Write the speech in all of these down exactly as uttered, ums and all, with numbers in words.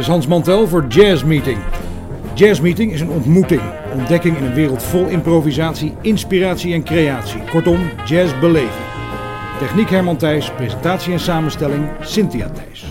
is Hans Mantel voor Jazz Meeting. Jazz Meeting is een ontmoeting, ontdekking in een wereld vol improvisatie, inspiratie en creatie. Kortom, jazz beleven. Techniek Herman Thijs, presentatie en samenstelling Cynthia Thijs.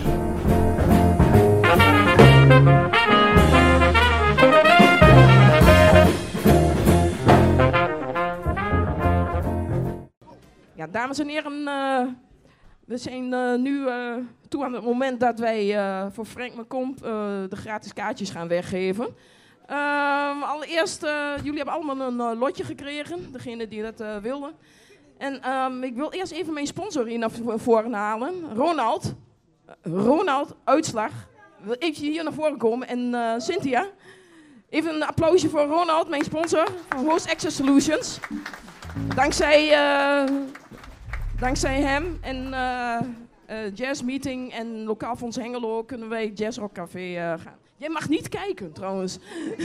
Ja, dames en heren, uh, we zijn uh, nu uh, toe aan het moment dat wij uh, voor Frank McComb uh, de gratis kaartjes gaan weggeven. Uh, allereerst, uh, jullie hebben allemaal een uh, lotje gekregen, degene die dat uh, wilden. En um, ik wil eerst even mijn sponsor hier naar voren halen, Ronald. Uh, Ronald, Uitslag. Wil even hier naar voren komen en uh, Cynthia. Even een applausje voor Ronald, mijn sponsor van Host Access Solutions. Dankzij, uh, dankzij hem en uh, uh, Jazz Meeting en Lokaal Fonds Hengelo kunnen wij Jazz Rock Café uh, gaan. Jij mag niet kijken trouwens.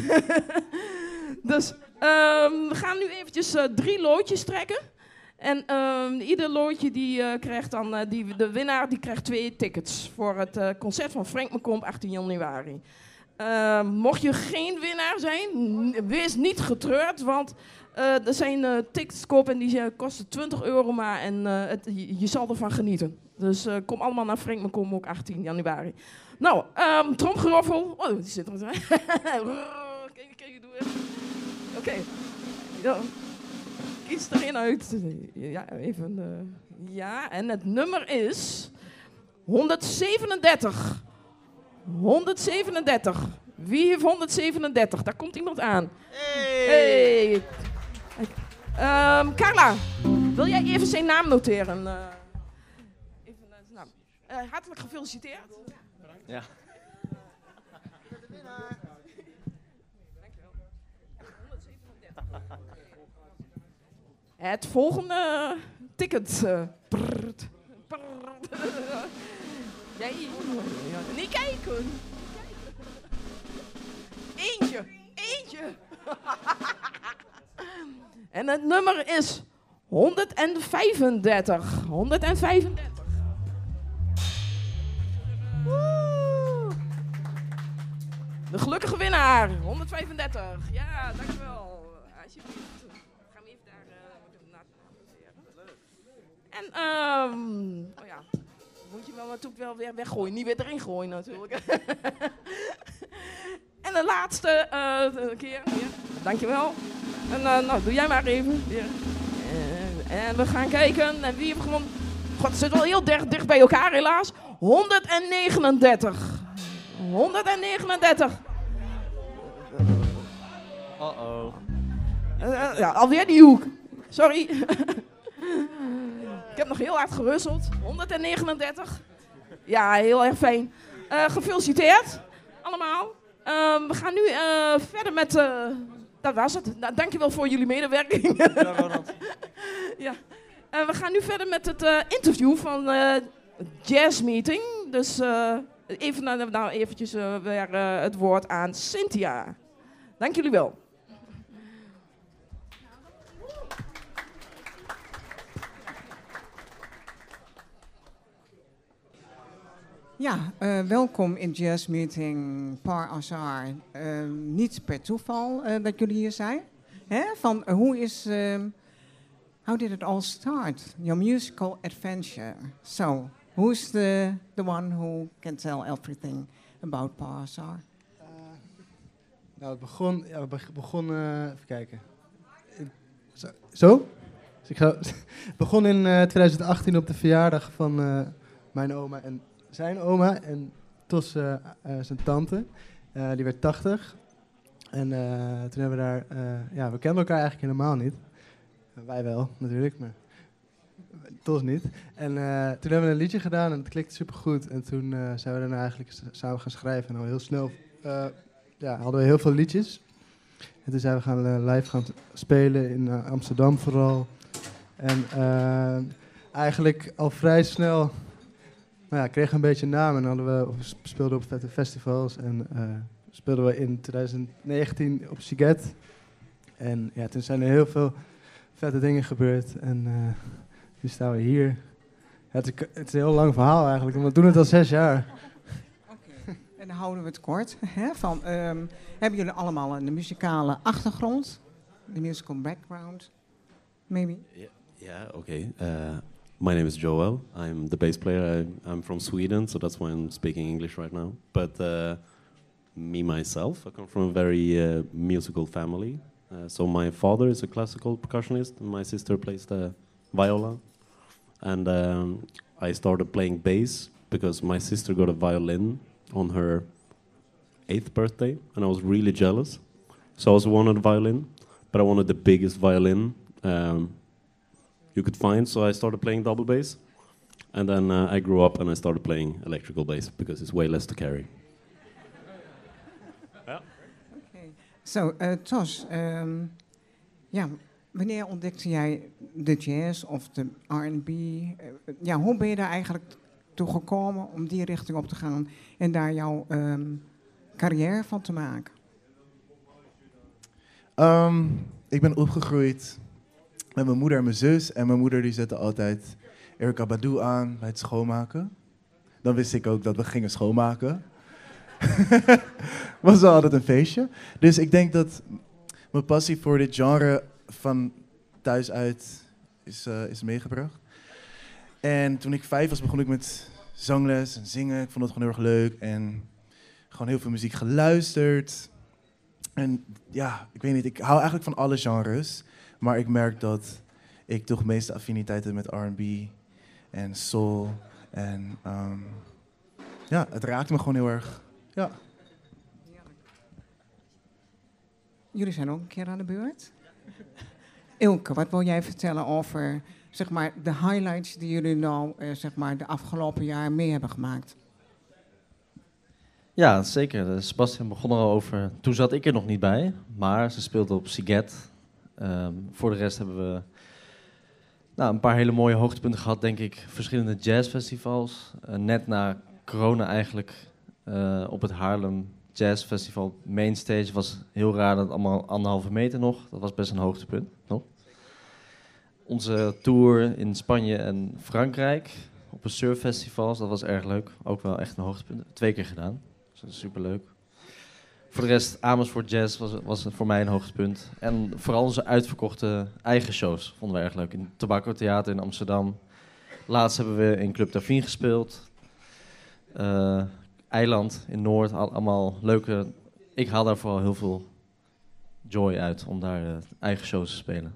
Dus um, we gaan nu eventjes uh, drie loodjes trekken. En um, ieder loodje die uh, krijgt dan, uh, die, de winnaar die krijgt twee tickets voor het uh, concert van Frank McComb achttien januari. Uh, mocht je geen winnaar zijn, wees niet getreurd, want uh, er zijn uh, tickets te koop en die uh, kosten twintig euro maar en uh, het, je, je zal ervan genieten. Dus uh, kom allemaal naar Frank McComb ook achttien januari. Nou, um, tromgeroffel. Oh, die zit er. Kijk, kijk, doe even. Oké. Okay. Ja. Kies er één uit. Ja, even. Uh, ja, en het nummer is honderdzevenendertig. honderdzevenendertig. Wie heeft honderdzevenendertig? Daar komt iemand aan. Hey. Hey. Um, Carla, wil jij even zijn naam noteren? Uh, even uh, zijn naam. Uh, hartelijk gefeliciteerd. Ja. Het volgende ticket. Uh, prrrt, prrrt. Jij, niet kijken. Eentje, eentje. En het nummer is honderdvijfendertig. honderdvijfendertig. Woe. De gelukkige winnaar, honderdvijfendertig. Ja, dankjewel. Alsjeblieft. Gaan we even daar uh, naast En, um, oh ja, moet je wel natuurlijk wel weer weggooien. Niet weer erin gooien natuurlijk. En de laatste uh, keer. Ja, dankjewel. En uh, nou, doe jij maar even. Ja. Uh, en we gaan kijken. En wie heeft gewonnen? God, het zit wel heel dicht, dicht bij elkaar helaas. honderdnegenendertig. honderdnegenendertig. Uh-oh. Uh, uh, ja, alweer die hoek. Sorry. Ik heb nog heel hard gerusteld. honderdnegenendertig. Ja, heel erg fijn. Uh, gefeliciteerd. Allemaal. Uh, we gaan nu uh, verder met... Uh, dat was het. Nou, dankjewel voor jullie medewerking. Ja, Ronald. Ja. Uh, we gaan nu verder met het uh, interview van uh, Jazz Meeting. Dus uh, even nou, nou eventjes uh, weer uh, het woord aan Cynthia. Dank jullie wel. Ja, uh, welkom in Jazz Meeting Par Hasard. Uh, niet per toeval uh, dat jullie hier zijn. Hè? Van, uh, hoe is... Uh, how did it all start? Your musical adventure. So, who's the, the one who can tell everything about Par Hasard? Uh, nou, het begon... Ja, we begon uh, even kijken. Zo? Zo? Dus ik ga, het begon in uh, twintig achttien op de verjaardag van uh, mijn oma en... Zijn oma en Tos, uh, uh, zijn tante, uh, die werd tachtig. En uh, toen hebben we daar, uh, ja, we kenden elkaar eigenlijk helemaal niet. Uh, wij wel, natuurlijk, maar Tos niet. En uh, toen hebben we een liedje gedaan en het klikte supergoed. En toen uh, zijn we daarna eigenlijk samen gaan schrijven. En al heel snel uh, ja, hadden we heel veel liedjes. En toen zijn we gaan uh, live gaan spelen in uh, Amsterdam vooral. En uh, eigenlijk al vrij snel... Nou ja, kregen een beetje naam en hadden we speelden op vette festivals en uh, speelden we in twintig negentien op Siget. En ja, toen zijn er heel veel vette dingen gebeurd en uh, nu staan we hier. Ja, het, is, het is een heel lang verhaal eigenlijk, want we doen het al zes jaar. Okay. En dan houden we het kort. Hè, van, um, hebben jullie allemaal een muzikale achtergrond? De musical background? Maybe? Yeah, yeah okay. Uh, my name is Joel. I'm the bass player. I, I'm from Sweden, so that's why I'm speaking English right now. But uh, me, myself, I come from a very uh, musical family. Uh, so my father is a classical percussionist, and my sister plays the viola. And um, I started playing bass because my sister got a violin on her eighth birthday, and I was really jealous. So I also wanted a violin, but I wanted the biggest violin um, you could find, so I started playing double bass. And then uh, I grew up and I started playing electrical bass because it's way less to carry. Ja. Okay. Zo, uh, Tos, um, ja, wanneer ontdekte jij de jazz of de R en B? Uh, ja, hoe ben je daar eigenlijk toe gekomen om die richting op te gaan en daar jouw um, carrière van te maken? Um, ik ben opgegroeid met mijn moeder en mijn zus. En mijn moeder die zette altijd Erykah Badu aan bij het schoonmaken. Dan wist ik ook dat we gingen schoonmaken. Was wel altijd een feestje. Dus ik denk dat mijn passie voor dit genre van thuis uit is, uh, is meegebracht. En toen ik vijf was, begon ik met zangles en zingen. Ik vond het gewoon heel erg leuk. En gewoon heel veel muziek geluisterd. En ja, ik weet niet, ik hou eigenlijk van alle genres. Maar ik merk dat ik toch de meeste affiniteit heb met R en B en soul. En um, ja, het raakt me gewoon heel erg. Ja. Jullie zijn ook een keer aan de beurt. Ilke, wat wil jij vertellen over zeg maar, de highlights die jullie nou uh, zeg maar, de afgelopen jaar mee hebben gemaakt? Ja, zeker. Sebastian begon er al over. Toen zat ik er nog niet bij, maar ze speelde op Siget. Um, voor de rest hebben we nou, een paar hele mooie hoogtepunten gehad, denk ik. Verschillende jazzfestivals. Uh, net na corona eigenlijk uh, op het Haarlem Jazz Festival Mainstage was heel raar, dat allemaal anderhalve meter nog. Dat was best een hoogtepunt nog. Onze tour in Spanje en Frankrijk op een surffestival, dat was erg leuk. Ook wel echt een hoogtepunt. Twee keer gedaan. Dus dat is superleuk. Voor de rest, Amersfoort Jazz was, was voor mij een hoogtepunt. En vooral onze uitverkochte eigen shows vonden we erg leuk. In het Tobacco Theater in Amsterdam. Laatst hebben we in Club Davien gespeeld. Uh, Eiland in Noord, al, allemaal leuke... Ik haal daar vooral heel veel joy uit om daar uh, eigen shows te spelen.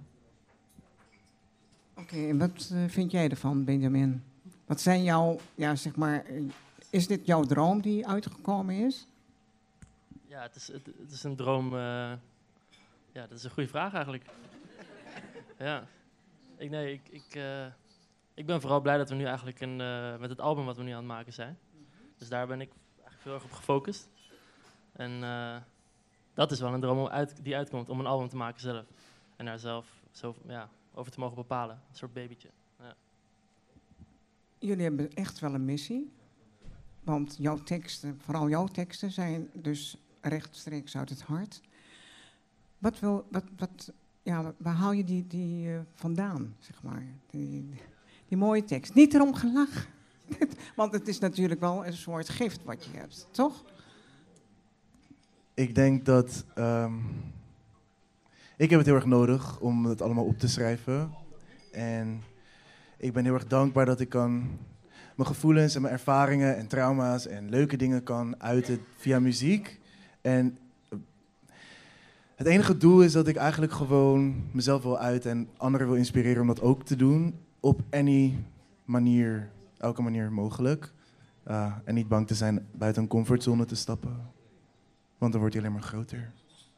Oké, okay, en wat uh, vind jij ervan, Benjamin? Wat zijn jouw, ja zeg maar... Is dit jouw droom die uitgekomen is? Ja, het is, het, het is een droom. Uh, ja, dat is een goede vraag eigenlijk. ja. Ik, nee, ik, ik, uh, ik ben vooral blij dat we nu eigenlijk een, uh, met het album wat we nu aan het maken zijn. Dus daar ben ik eigenlijk veel erg op gefocust. En uh, dat is wel een droom uit, die uitkomt om een album te maken zelf. En daar zelf zo, ja, over te mogen bepalen. Een soort babytje. Ja. Jullie hebben echt wel een missie. Want jouw teksten, vooral jouw teksten, zijn dus rechtstreeks uit het hart. Wat wil, wat, wat, ja, waar haal je die, die uh, vandaan, zeg maar? Die, die mooie tekst. Niet erom gelachen. Want het is natuurlijk wel een soort gift wat je hebt, toch? Ik denk dat... Um, ik heb het heel erg nodig om het allemaal op te schrijven. En ik ben heel erg dankbaar dat ik kan... mijn gevoelens en mijn ervaringen en trauma's en leuke dingen kan uiten via muziek. En het enige doel is dat ik eigenlijk gewoon mezelf wil uiten en anderen wil inspireren om dat ook te doen. Op any manier, elke manier mogelijk. Uh, en niet bang te zijn buiten een comfortzone te stappen. Want dan wordt hij alleen maar groter.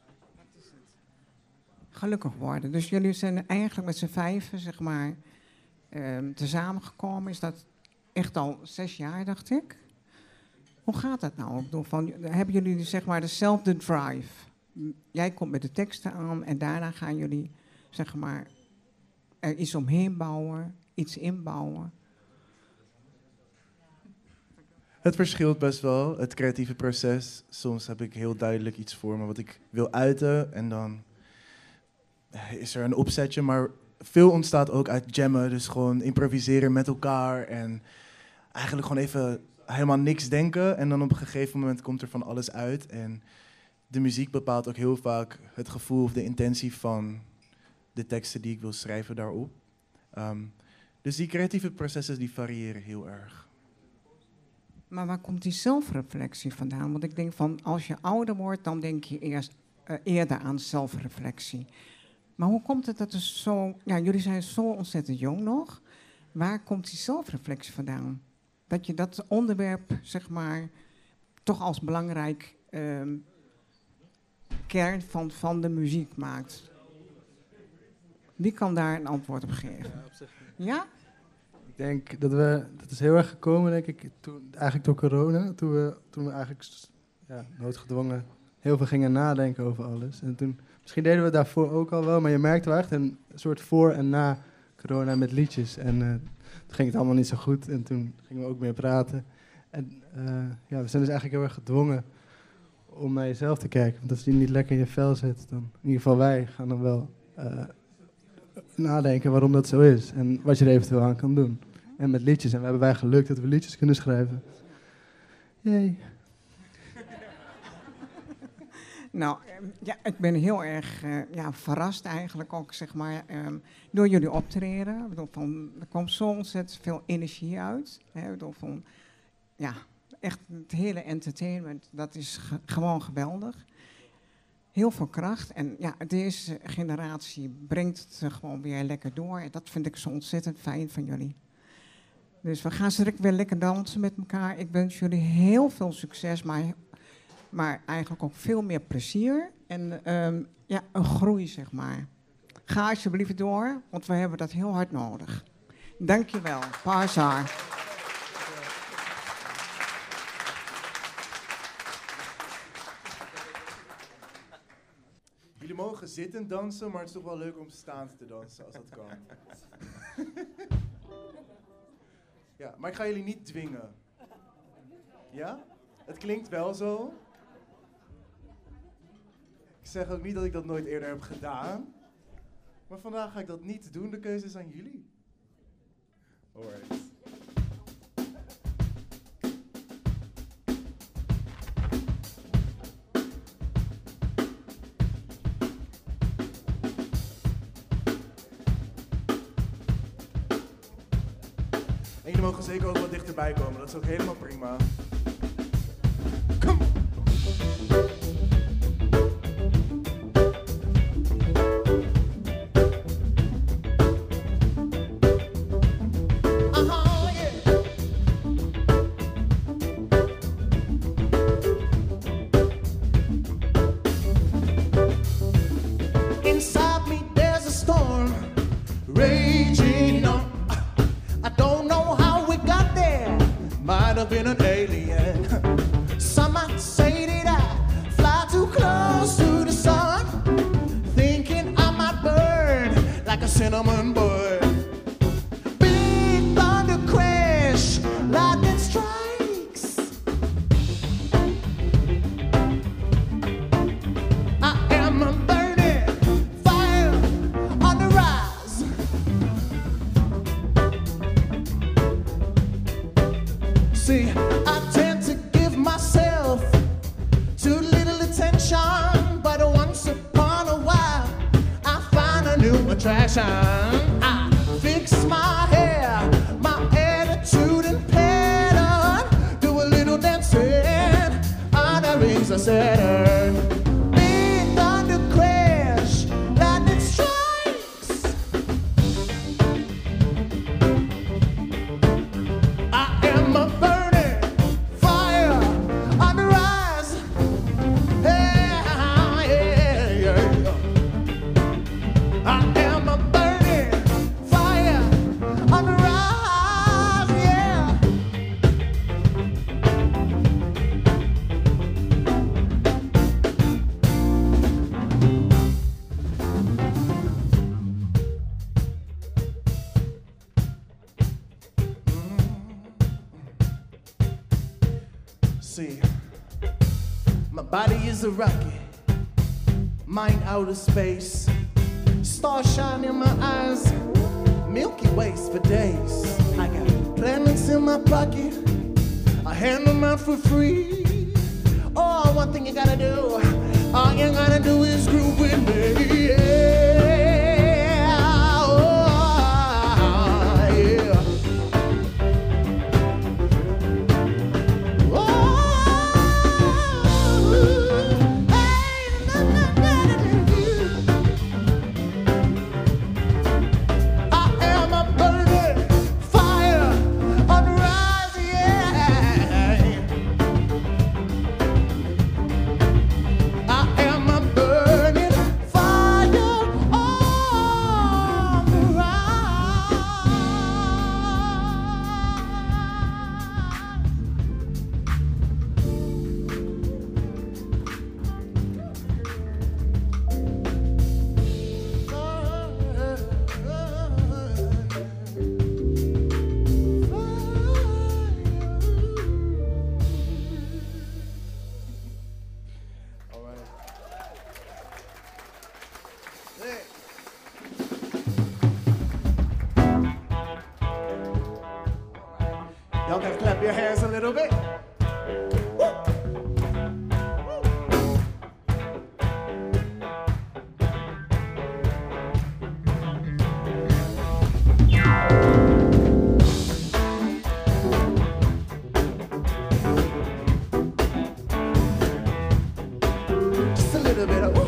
Gelukkig worden. Dus jullie zijn eigenlijk met z'n vijven, zeg maar, um, tezamen gekomen. Is dat... Echt al zes jaar, dacht ik. Hoe gaat dat nou? Ik bedoel, van, hebben jullie zeg maar dezelfde drive? Jij komt met de teksten aan en daarna gaan jullie zeg maar er iets omheen bouwen, iets inbouwen. Het verschilt best wel, het creatieve proces. Soms heb ik heel duidelijk iets voor me wat ik wil uiten en dan is er een opzetje, maar veel ontstaat ook uit jammen, dus gewoon improviseren met elkaar en eigenlijk gewoon even helemaal niks denken en dan op een gegeven moment komt er van alles uit. En de muziek bepaalt ook heel vaak het gevoel of de intentie van de teksten die ik wil schrijven daarop. Um, dus die creatieve processen die variëren heel erg. Maar waar komt die zelfreflectie vandaan? Want ik denk van, als je ouder wordt, dan denk je eerst uh, eerder aan zelfreflectie. Maar hoe komt het dat er zo... Ja, jullie zijn zo ontzettend jong nog. Waar komt die zelfreflectie vandaan? Dat je dat onderwerp, zeg maar, toch als belangrijk um, kern van, van de muziek maakt. Wie kan daar een antwoord op geven? Ja, op zich. Ja? Ik denk dat we, dat is heel erg gekomen, denk ik, toen, eigenlijk door corona. Toen we, toen we eigenlijk ja, noodgedwongen heel veel gingen nadenken over alles. En toen, misschien deden we het daarvoor ook al wel, maar je merkte wel echt een soort voor en na corona met liedjes. En uh, toen ging het allemaal niet zo goed en toen gingen we ook meer praten. En uh, ja, we zijn dus eigenlijk heel erg gedwongen om naar jezelf te kijken. Want als je niet lekker in je vel zit, dan in ieder geval wij gaan dan wel uh, nadenken waarom dat zo is. En wat je er eventueel aan kan doen. En met liedjes. En we hebben wij gelukt dat we liedjes kunnen schrijven. Jee. Nou, ja, ik ben heel erg uh, ja, verrast eigenlijk ook, zeg maar, um, door jullie optreden. Ik bedoel, van, er kwam zo ontzettend veel energie uit. Hè. Ik bedoel, van, ja, echt het hele entertainment, dat is ge- gewoon geweldig. Heel veel kracht. En ja, deze generatie brengt het uh, gewoon weer lekker door. En dat vind ik zo ontzettend fijn van jullie. Dus we gaan straks weer lekker dansen met elkaar. Ik wens jullie heel veel succes, maar... Maar eigenlijk ook veel meer plezier en um, ja, een groei, zeg maar. Ga alsjeblieft door, want we hebben dat heel hard nodig. Dankjewel, Parzar. Jullie mogen zitten dansen, maar het is toch wel leuk om staand te dansen, als dat kan. Ja, maar ik ga jullie niet dwingen. Ja? Het klinkt wel zo. Ik zeg ook niet dat ik dat nooit eerder heb gedaan. Maar vandaag ga ik dat niet doen. De keuze is aan jullie. Alright. En jullie mogen zeker ook wat dichterbij komen. Dat is ook helemaal prima. Kom! Been an alien. Some might say that I fly too close to the sun, thinking I might burn like a cinnamon bun. Big thunder crash, lightning strikes. I am a burning fire on the rise. See, I tend to give myself too little attention, but once upon a while I find a new attraction. I fix my hair, my attitude and pattern, do a little dancing on the rings of Saturn. Big thunder crash, lightning strikes. I am a See, my body is a rocket, mind outer space, starshine in my eyes, Milky Ways for days. I got planets in my pocket, a hand them out for free. Oh, one thing you gotta do, all you gotta do is groove with me. Yeah, oh, yeah. Y'all can clap your hands a little bit. Just a little bit of woo.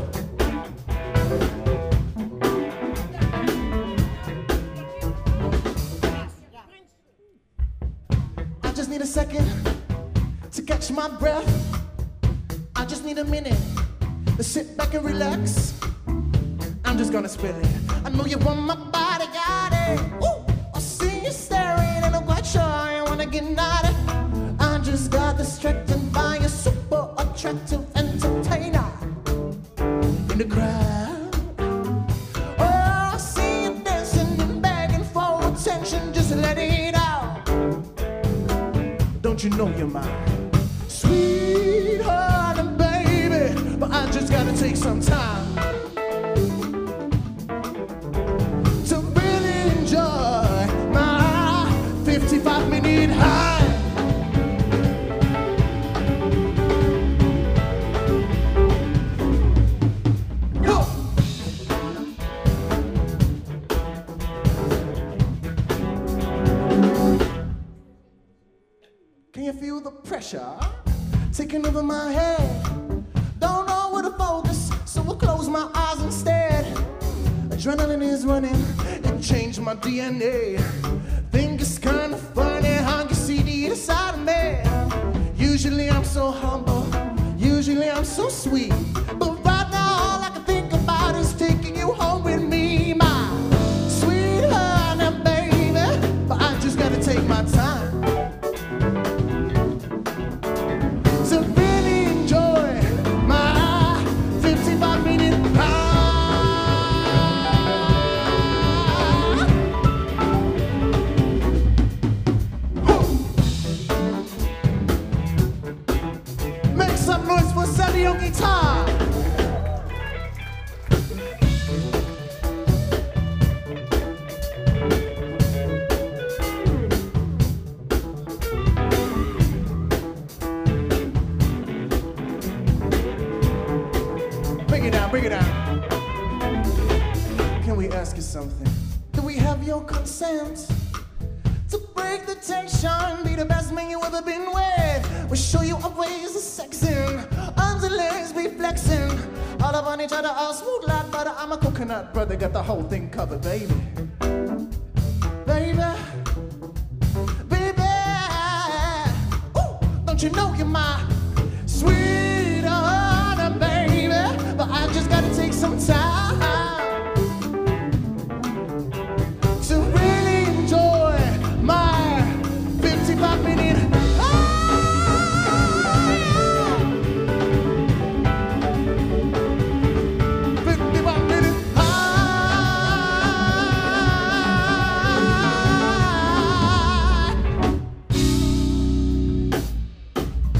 I just need a second to catch my breath. I just need a minute to sit back and relax. I'm just gonna spill it. I know you want my body, got it. Ooh, I see you staring and I'm quite sure I wanna get naughty. I just got distracted by a super attractive entertainer in the crowd. Oh, I see you dancing and begging for attention, just let it out. Don't you know you're my sweetheart and baby, but I just gotta take some time to really enjoy my fifty-five minute high. Yo! Can you feel the pressure taking over my head? Don't know where to focus, so I'll close my eyes instead. Adrenaline is running, it changed my D N A. Think it's kind of funny how you see the inside of me. Usually I'm so humble, usually I'm so sweet, but right now all I can think about is taking you home with me, my sweetheart and baby. But I just gotta take my time to really enjoy my fifty-five minute high. Make some noise for Sally on guitar. Bring it down, bring it down. Can we ask you something? Do we have your consent to break the tension? Be the best man you ever been with. We'll show you our ways of sexing. Arms and legs be flexing. All up on each other, all smooth like butter. I'm a coconut brother, got the whole thing covered, baby. Baby, baby. Ooh, don't you know you're my sweetheart, baby? But I just gotta take some time to really enjoy my fifty-five minute fifty-five minute high.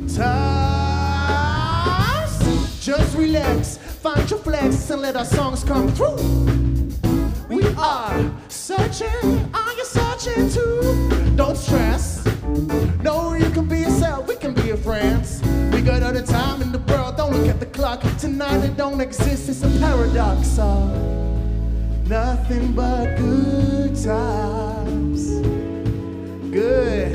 times. Just relax, find your flex, and let our songs come through. We are searching, are you searching too? Don't stress, no, you can be yourself, we can be your friends. We got all the time in the world, don't look at the clock. Tonight it don't exist, it's a paradox of nothing but good times. Good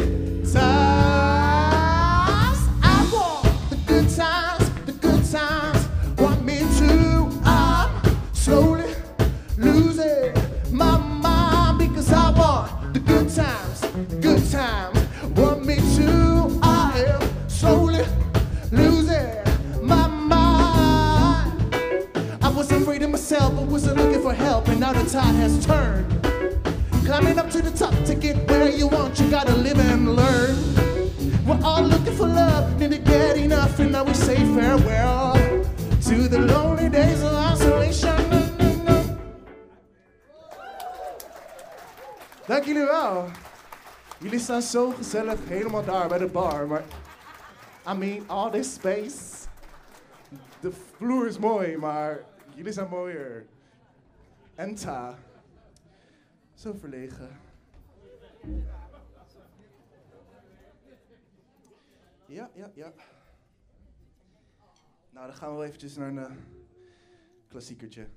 times. I want the good times, the good times. Want me to, I'm slowly losing my mind because I want the good times, the good times. Want me to, I am slowly losing my mind. I was afraid of myself, but wasn't looking for help, and now the tide has turned. Climbing up to the top to get where you want, you gotta live and learn. We're all looking for love, need to get enough, and now we say farewell to the lonely days of isolation. Dank jullie wel. Jullie staan zo gezellig helemaal daar bij de bar, maar I mean, all this space. De vloer is mooi, maar jullie zijn mooier. En ta. Zo verlegen. Ja, ja, ja. Nou, dan gaan we wel eventjes naar een uh, klassiekertje.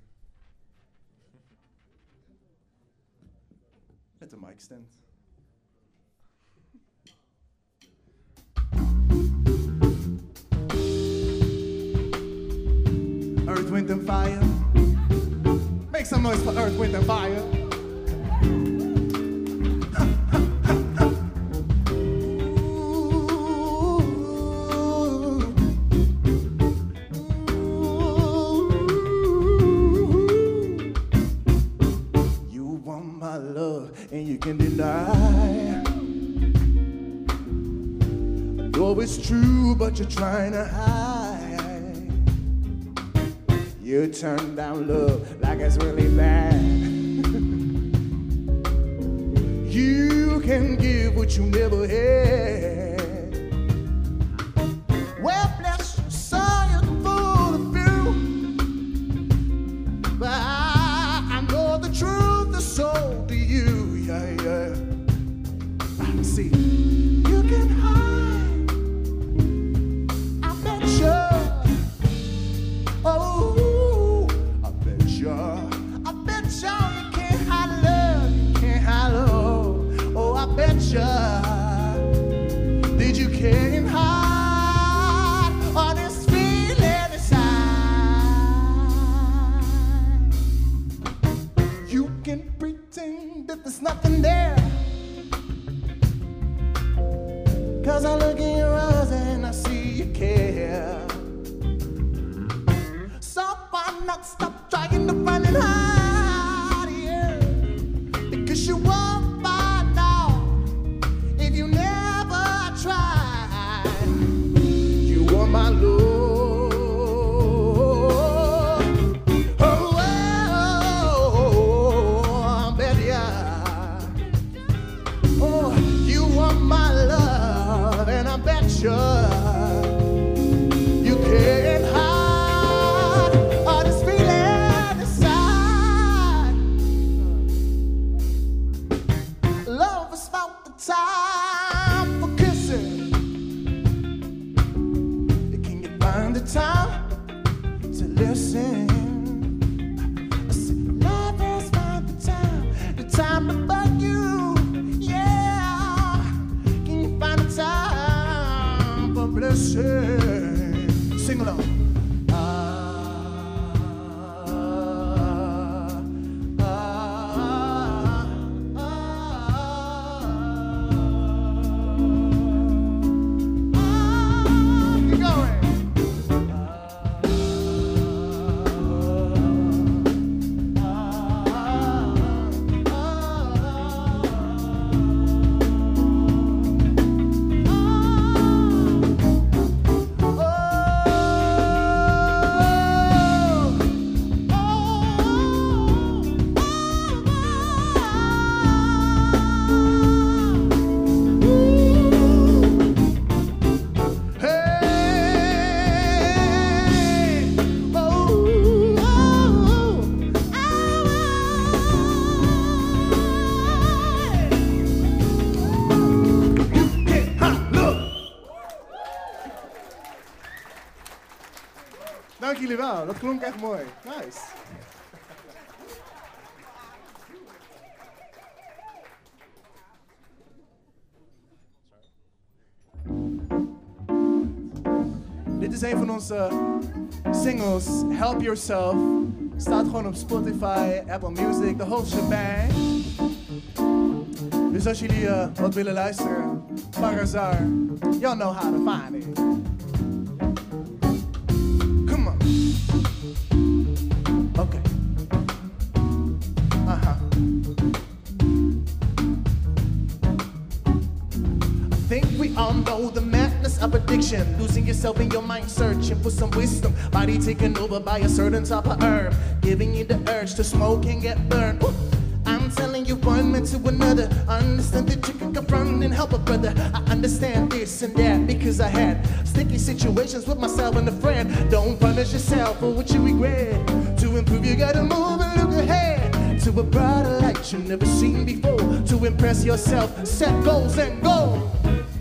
Met een mic stand. Earth, Wind and Fire. Make some noise for Earth, Wind and Fire. You want my love and you can deny. I know it's true, but you're trying to hide. You turn down love like it's really bad. You can give what you never had. Well, bless your soul, you're full of you. But I, I know the truth is so to you, yeah, yeah. See, you can hide, I bet you. Oh, I bet you, I bet you you can't hide love, you can't hide love. Oh, I bet you, that you can't hide all this feeling inside. You can pretend that there's nothing there, 'cause I look in your eyes and I see you care. So why not stop trying to find it hard, yeah? Because you won't find out if you never try. You want my love. Oh, oh, baby, yeah. Oh, you want my love, and I bet you you can't hide all this feeling inside. Love is about the time for kissing. Can you find the time to listen? I said, love is about the time, the time to bug you. Yeah, can you find the time for blessing? Sing along. Ah, ah, ah, ah. Keep going. dank jullie wel. Dat klonk echt mooi. Nice. Dit is een van onze singles, Help Yourself. Staat gewoon op Spotify, Apple Music, de whole shebang. Dus als jullie uh, wat willen luisteren, Parazar, y'all know how to find it. Come on. Okay. Uh-huh. I think we all know the madness of addiction. Losing yourself in your mind, searching for some wisdom. Body taken over by a certain type of herb, giving you the urge to smoke and get burned. Ooh. I'm telling you one man to another. Understand that you can confront and help a brother. I understand this and that because I had sticky situations with myself and a friend. Don't punish yourself for what you regret. To improve you gotta move and look ahead to a brighter light you've never seen before. To impress yourself, set goals and go.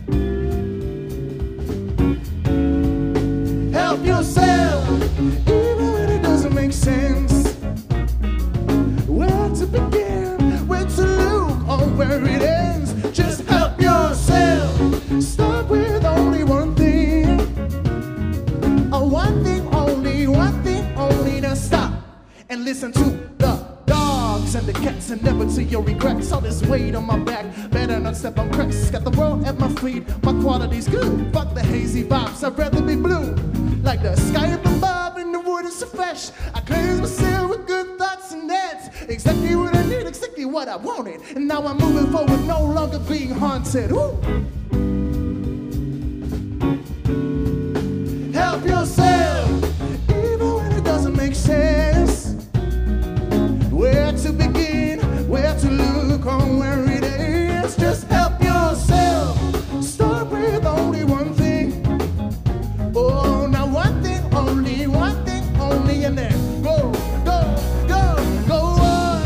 Help yourself, even when it doesn't make sense. Where to begin, where to look, or where it ends. Just help yourself. Start with only one thing. Oh, one thing only, one thing only. Now stop and listen to the dogs and the cats and never to your regrets. All this weight on my back, better not step on cracks. Got the world at my feet, my quality's good. Fuck the hazy vibes, I'd rather be blue. Like the sky up above and the wood is so fresh. I cleanse myself with good thoughts and that's exactly what I need, exactly what I wanted. And now I'm moving forward, no longer being haunted. Woo. Help yourself, even when it doesn't make sense. Where to begin, where to look, or where it is. Just help yourself. Start with only one thing. Oh, now one thing only, one thing only, and then go, go, go, go on.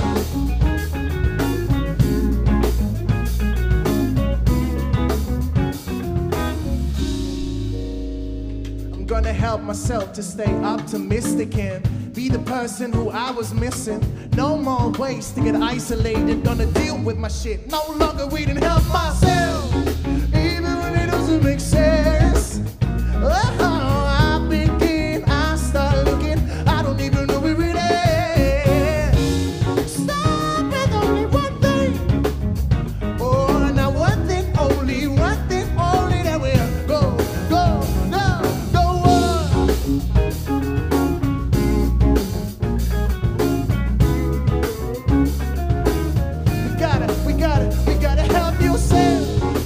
I'm gonna help myself to stay optimistic and be the person who I was missing. No more ways to get isolated. Gonna deal with my shit. No longer waiting, help myself. Even when it doesn't make sense. Oh, I begin, I start looking. I don't even know where it is. Stop with only one thing. Oh, now one thing only, one thing only. That will go, go, go, go on. We gotta, we gotta, we gotta help yourself.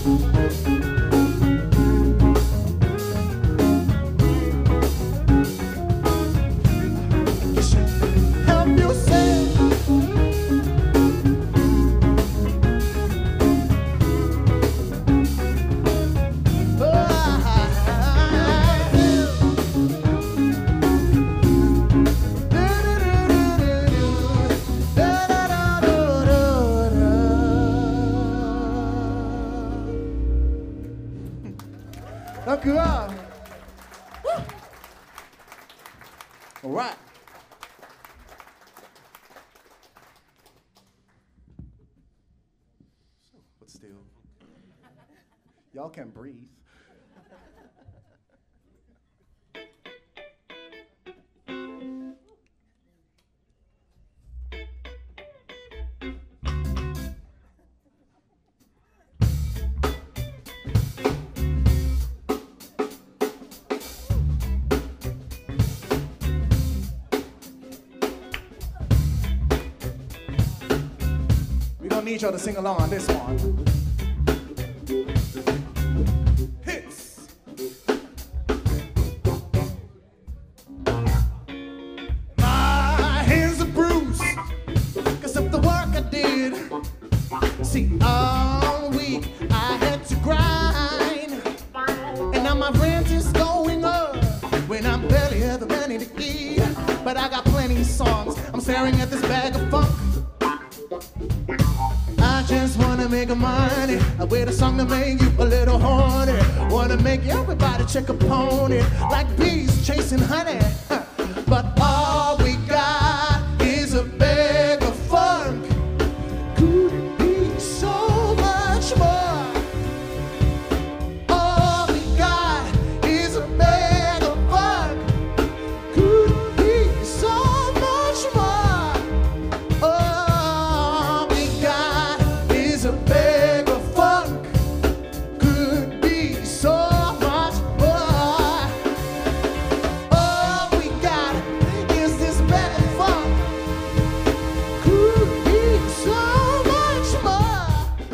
Help yourself. Dank u wel. All right. But still, y'all can breathe. We don't need y'all to sing along on this one. Hits. My hands are bruised 'cause of the work I did. See, all week I had to grind, and now my rent is going up when I'm barely have the money to eat. But I got plenty of songs. I'm staring at this bag of funk. I just wanna make money. I wait a song to make you a little horny. Wanna make everybody check up on it, like bees chasing honey. Huh. but all we got is a bag of funk. Could it be so much more? All we got is a bag of funk. Could it be so much more? All we got is a bag of funk. Could be so much more. All we got is this bag of funk. Could be so much more.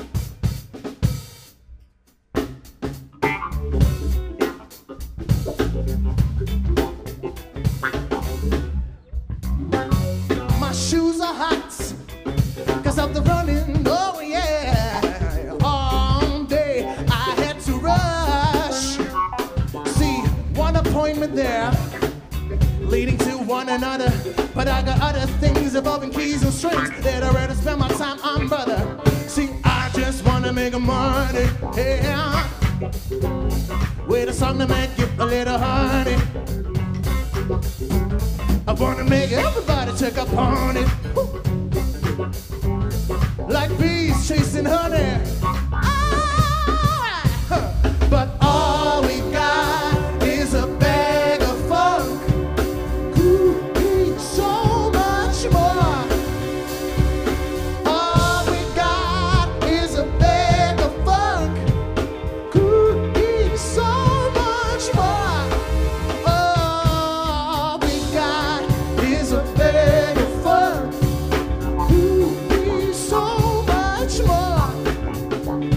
My shoes are hot, cause of the running, oh yeah. All day I had to rush. See, one appointment there, leading to one another. But I got other things involving keys and strings that I'd rather spend my time on, brother. See, I just wanna make money, yeah. With a song to make you a little honey. I wanna make everybody check up on it. Woo. Like bees chasing honey. Alright, huh. But all we got is a bag of funk. Could be so much more. All we got is a bag of funk. Could be so much more. All we got is a bag of funk. Could be so much more.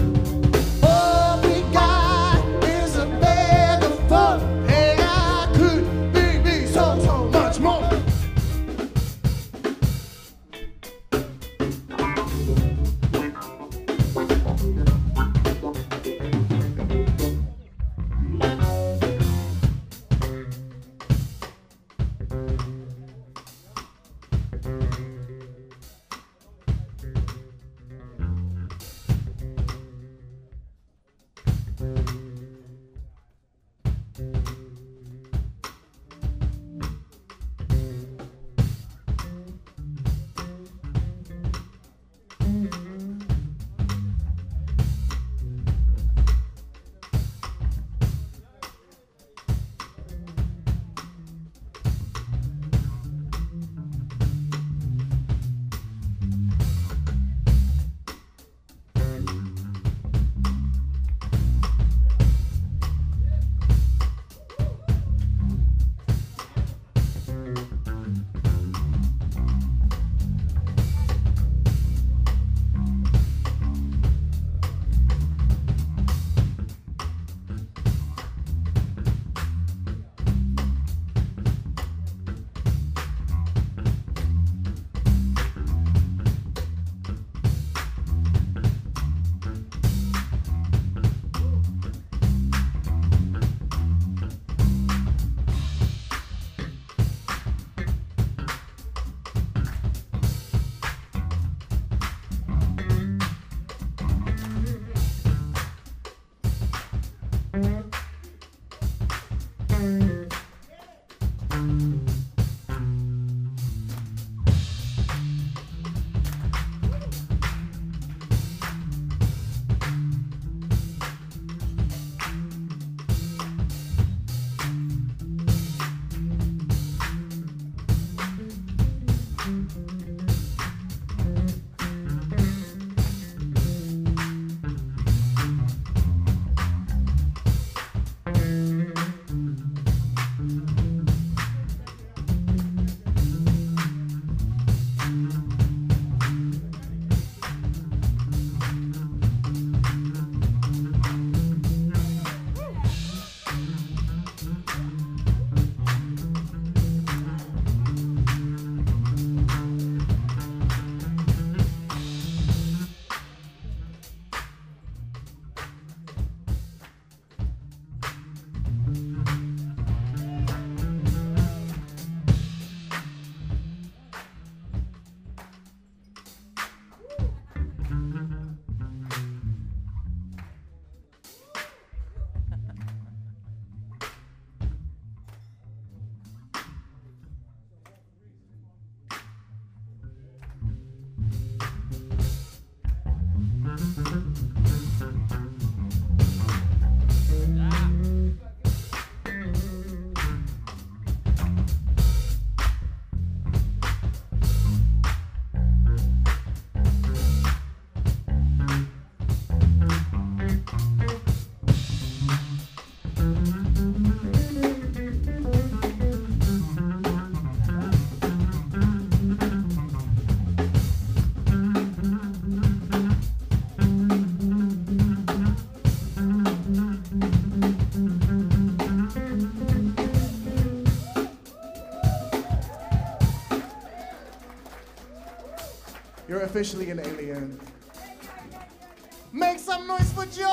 officially an alien. Make some noise for Joe!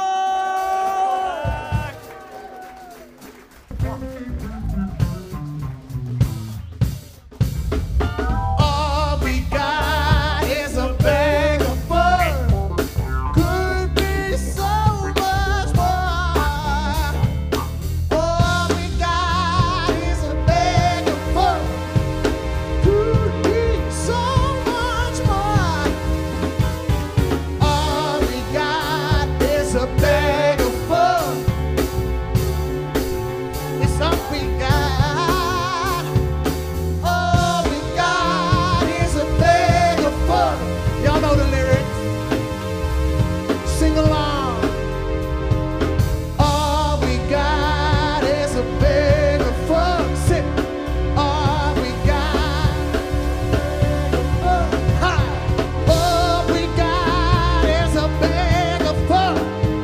All we got is a bag of fun. Could be so much more. All we got is a bag of fun. Could be so much more. All we got is a bag of fun. It's all we got. All we got is a bag of fun. Y'all know the lyrics. Sing along. All we got is a bag of fun. Sit. All we got. Ha. All we got is a bag of fun.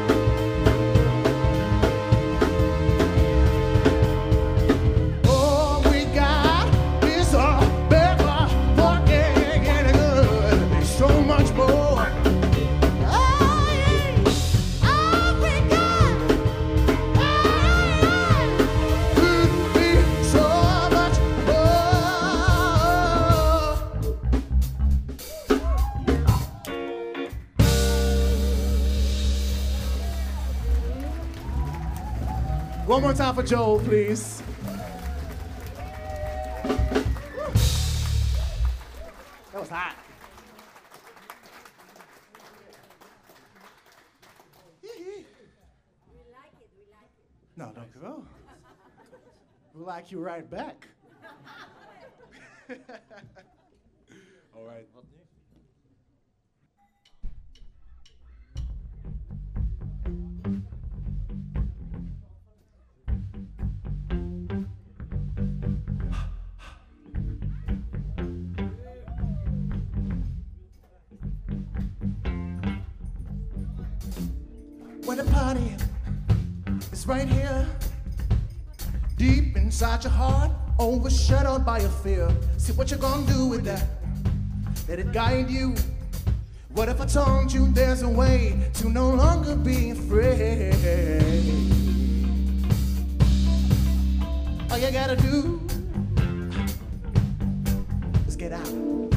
All we got is a bag of fun. Yeah, getting good. There's so much more. Oh, yeah. All we got. Oh, yeah. Could be so much more. One more time for Joel, please. That was hot. No, don't go. We like you right back. All right. Where the party is right here, deep inside your heart, overshadowed by your fear. See what you're gonna do with that. Let it guide you. What if I told you there's a way to no longer be afraid? All you gotta do is get out.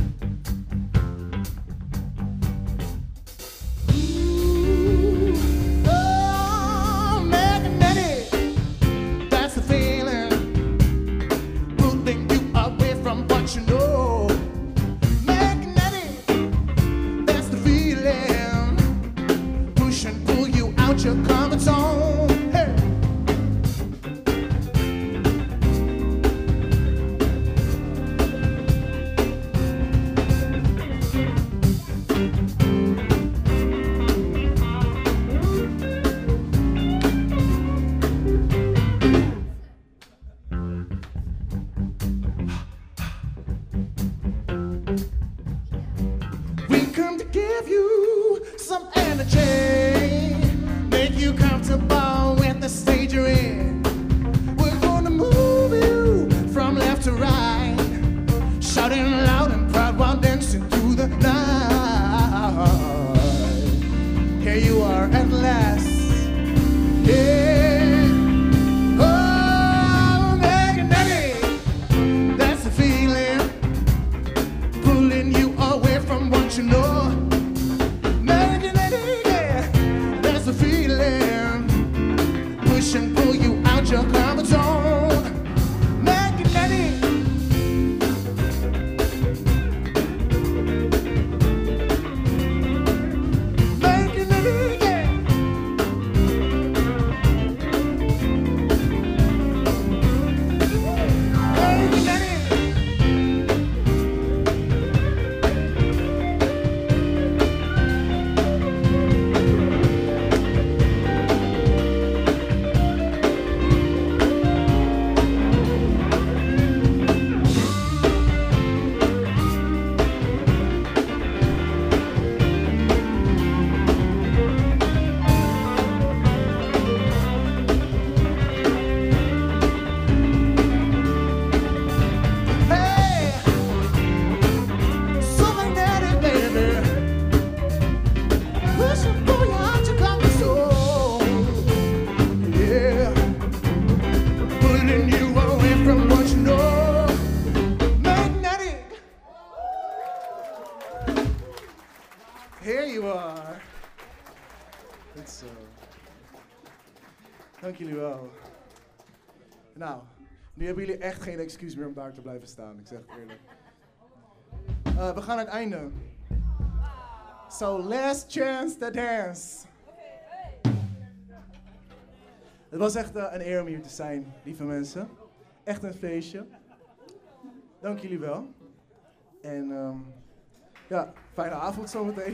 Oh, magnetic, that's the feeling, pulling you away from what you know. Magnetic, that's the feeling, push and pull you out your comfort zone. Hey. We come to give you some energy, make you comfortable with the stage you're in. We're gonna move you from left to right, shouting loud and proud while dancing through the night. Here you are at last. Yeah. Oh, magnetic, that's the feeling, pulling you away from what you know. Magnetic, yeah, that's the feeling, push and pull you out your comfort zone. Magnetic. Magnetic, yeah. Magnetic. Dank jullie wel. Nou, nu hebben jullie echt geen excuus meer om daar te blijven staan, ik zeg het eerlijk. Uh, we gaan naar het einde. So, last chance to dance. Het was echt uh, een eer om hier te zijn, lieve mensen. Echt een feestje. Dank jullie wel. En um, ja, fijne avond zometeen.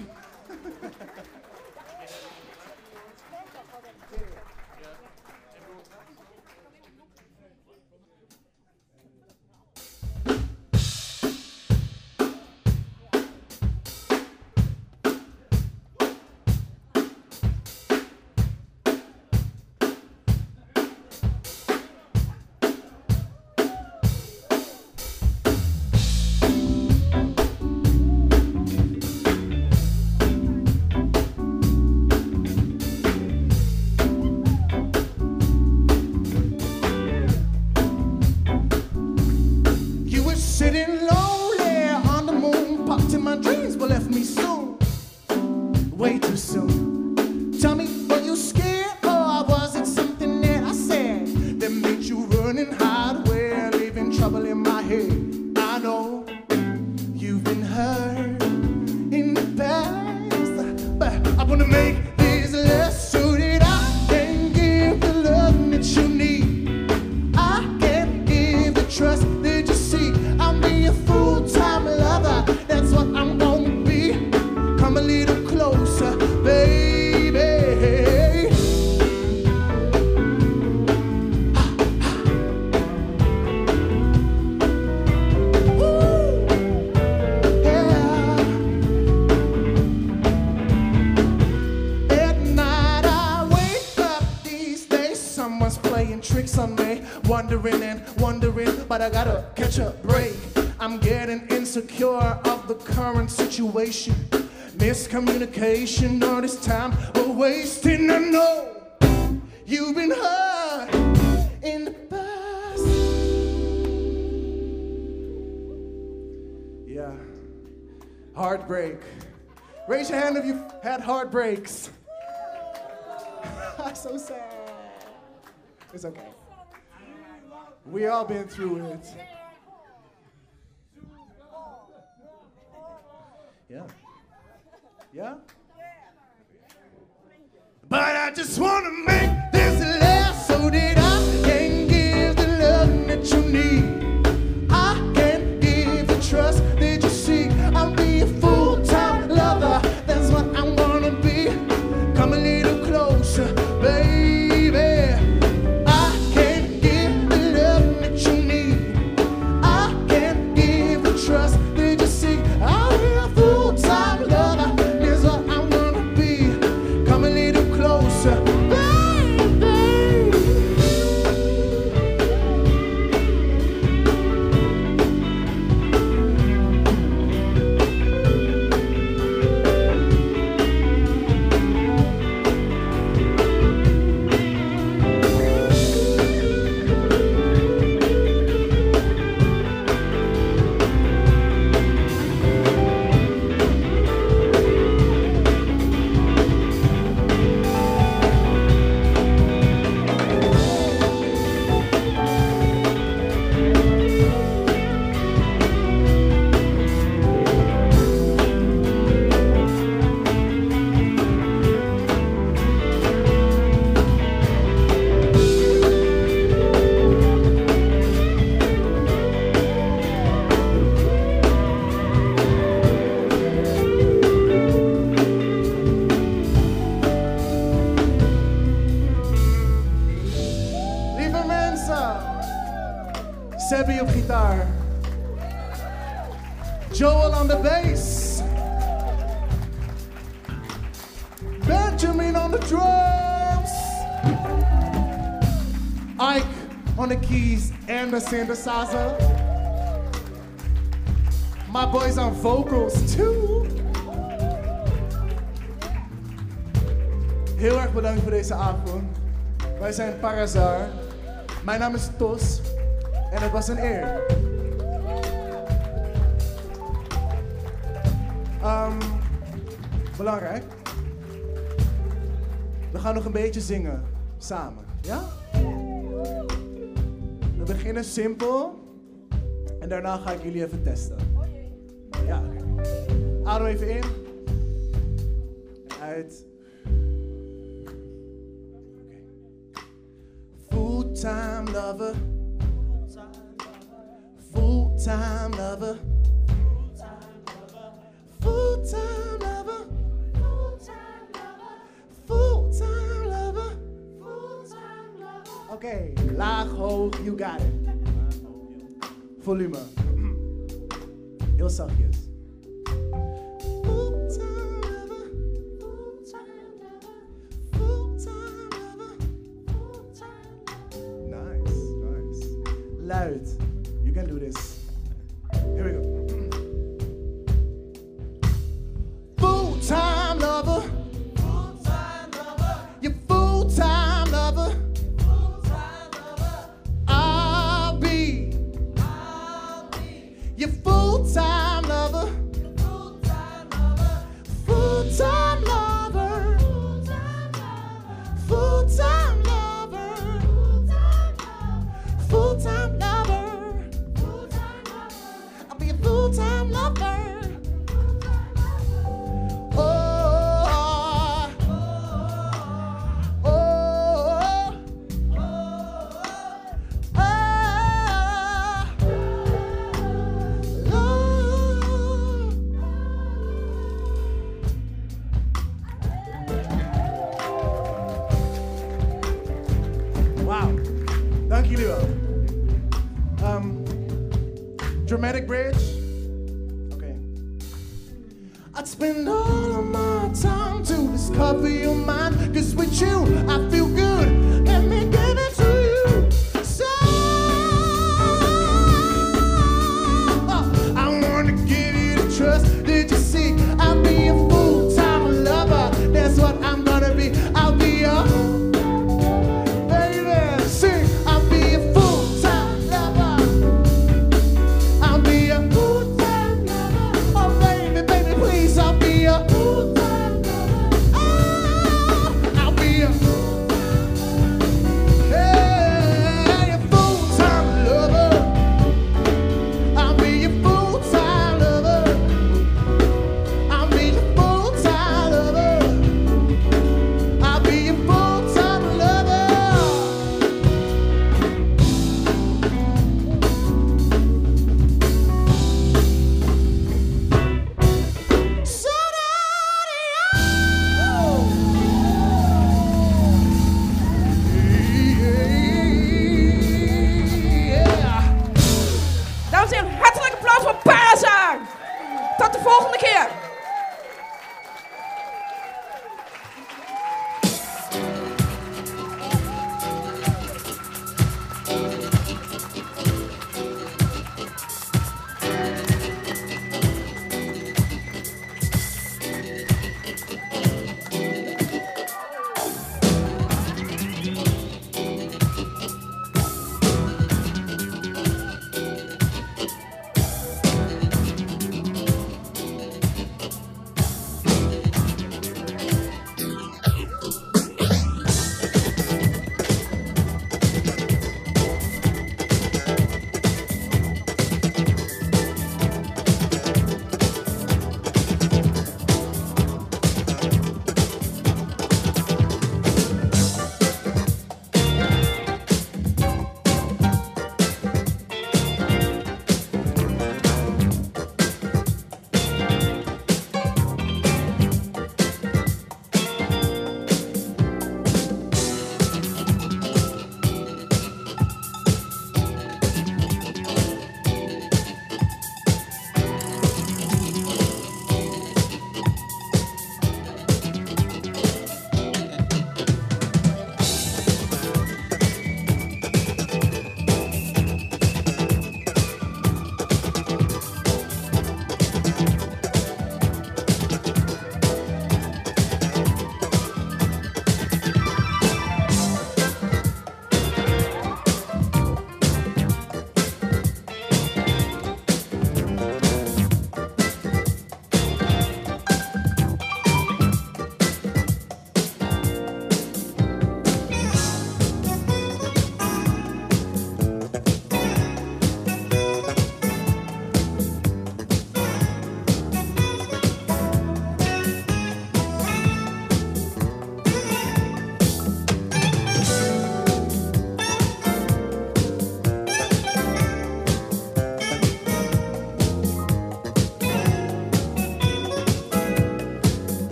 Wondering and wondering, but I gotta catch a break. I'm getting insecure of the current situation. Miscommunication, all this time we're wasting. I know you've been hurt in the past. Yeah, heartbreak. Raise your hand if you've had heartbreaks. I'm so sad. It's okay. We all been through it. Yeah. Yeah? But I just wanna make this last so that I can give the love that you need. I can give the trust that you seek. I'll be a full-time lover. That's what I'm gonna be. Come a little closer, baby. Sebby op gitaar. Joel on the bass. Benjamin on the drums. Ike on the keys and the synthesizer. My boys on vocals too. Heel erg bedankt voor deze avond. Wij zijn Parazar. Mijn naam is Tos. En het was een eer. Um, belangrijk. We gaan nog een beetje zingen, samen. Ja? We beginnen simpel. En daarna ga ik jullie even testen. Ja, oké. Okay. Adem even in. En uit. Okay. Full-time lover. Full-time lover. Full-time lover. Full-time lover. Oké, okay. Laag, hoog, you got it. Volume. Heel zachtjes. Full-time lover. Full-time lover. Full-time lover. Full-time lover. Nice, nice. Luid. You can do this. Here we go. Full-time lover. Full-time lover. You full-time lover. Full-time lover. I'll be. I'll be. Your full-time lover. Full-time lover. Full-time lover. Full-time lover. Full-time lover. I'll be a full-time lover. Dramatic bridge. Okay. I'd spend all of my time to discover your mind. Cause with you, I feel good. Let me give it to you. So, uh, I wanna give you the trust. Did you see? I'll be a full-time lover. That's what I'm gonna be. I'll be a baby. Sing. I'll be a full-time lover. I'll be a full-time lover. Oh baby, baby, please, I'll be a full-time lover. Oh, I'll be a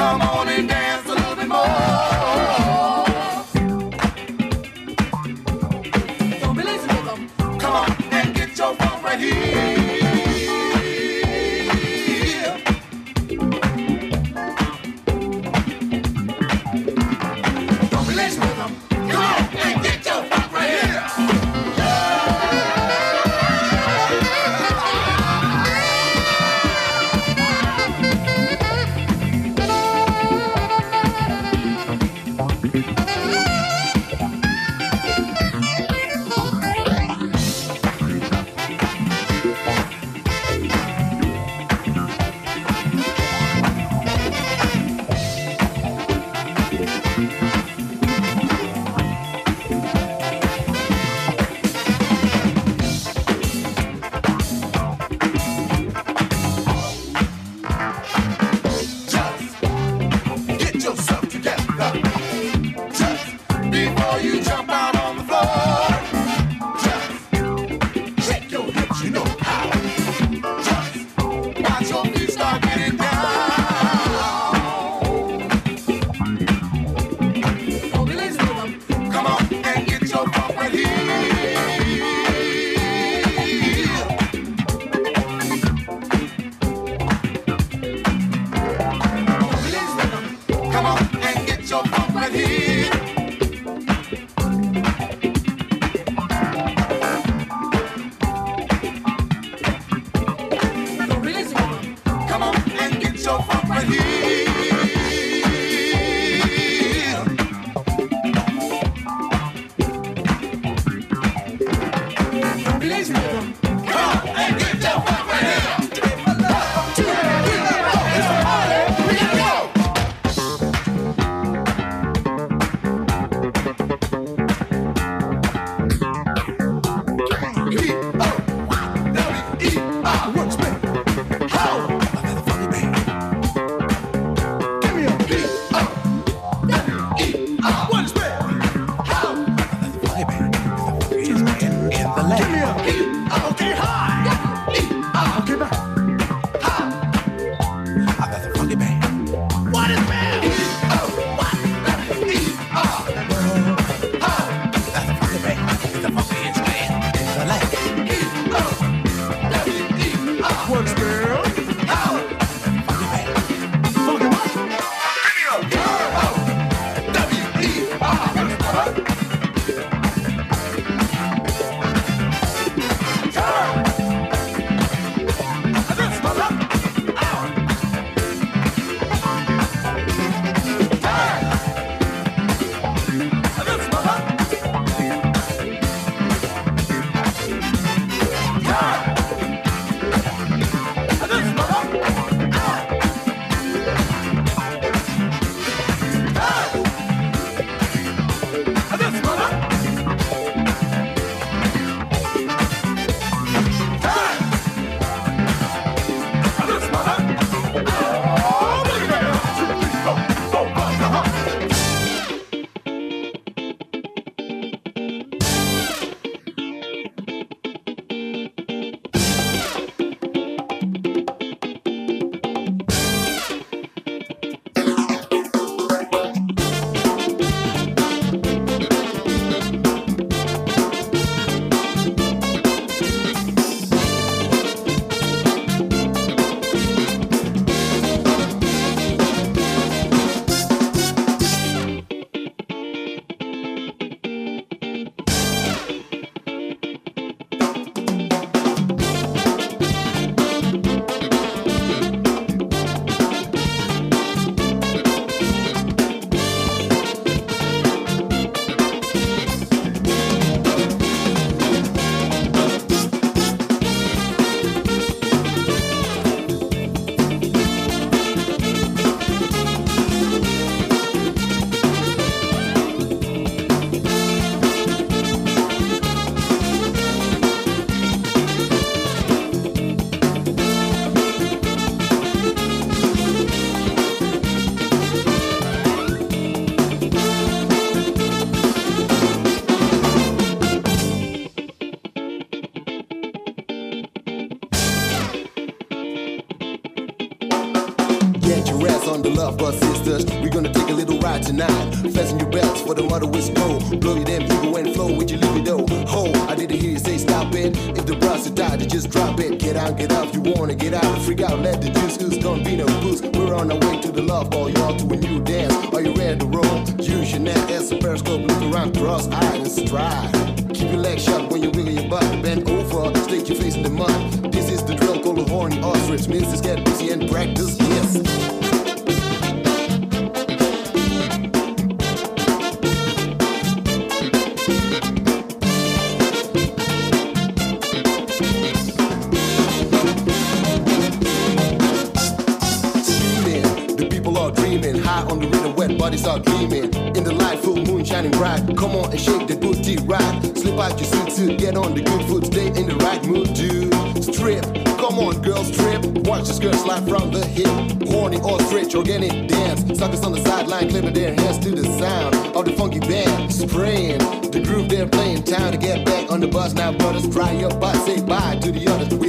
Come on and dance a little bit more. Don't be lazy with them. Come on and get your funk right here. Don't be lazy with them. Come on and get your funk right here. but sisters, we're gonna take a little ride tonight. Fasten your belts for the mother with go. Blow your damn ego and flow with your libido. Ho, I didn't hear you say stop it. If the bus is tied, you just drop it. Get out, get up, you wanna get out. Freak out, let the juice loose, don't be no goose. We're on our way to the love ball, y'all, to a new dance. Are you ready to roll? Use your neck as a periscope, look around, cross eyes and stride. Keep your legs shut when you wiggle your butt. Bend over, state your face in the mud. This is the drill called the horny ostrich. Ministers get busy and practice, yes. On the rhythm, wet bodies are gleaming. In the light, full moon shining bright. Come on and shake the booty right. Slip out your suit to get on the good foot. Stay in the right mood, dude. Strip, come on, girl, strip. Watch the skirt slide from the hip. Horny or stretch, organic dance. Suckers on the sideline, clipping their hands to the sound of the funky band. Spraying the groove they're playing. Time to get back on the bus now, brothers. Try your butt, say bye to the others.